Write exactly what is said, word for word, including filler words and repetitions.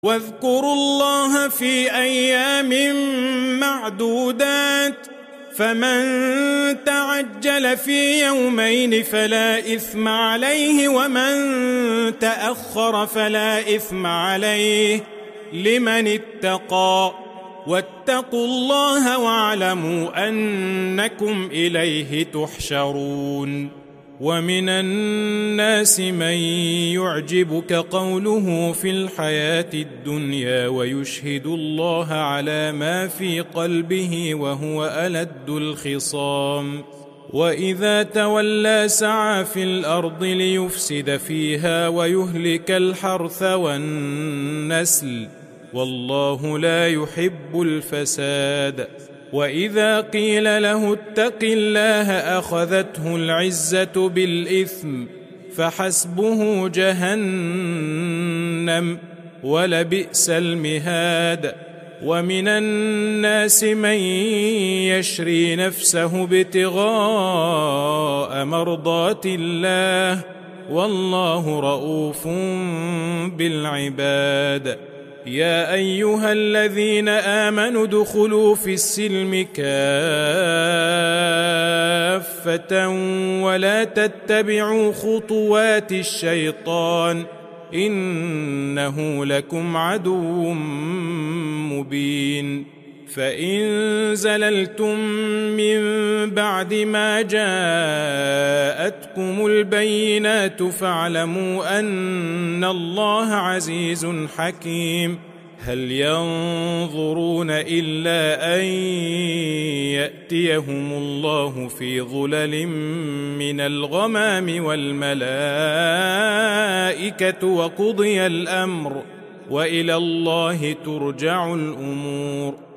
واذكروا الله في أيام معدودات فمن تعجل في يومين فلا إثم عليه ومن تأخر فلا إثم عليه لمن اتقى واتقوا الله واعلموا أنكم إليه تحشرون. ومن الناس من يعجبك قوله في الحياة الدنيا ويشهد الله على ما في قلبه وهو ألد الخصام وإذا تولى سعى في الأرض ليفسد فيها ويهلك الحرث والنسل والله لا يحب الفساد. وإذا قيل له اتق الله أخذته العزة بالإثم فحسبه جهنم ولبئس المهاد. ومن الناس من يشري نفسه ابتغاء مرضات الله والله رؤوف بالعباد. يا أيها الذين آمنوا ادخلوا في السلم كافة ولا تتبعوا خطوات الشيطان إنه لكم عدو مبين. فإن زللتم من بعد ما جاءتكم البينات فاعلموا أن الله عزيز حكيم. هل ينظرون إلا أن يأتيهم الله في ظلل من الغمام والملائكة وقضي الأمر وإلى الله ترجع الأمور.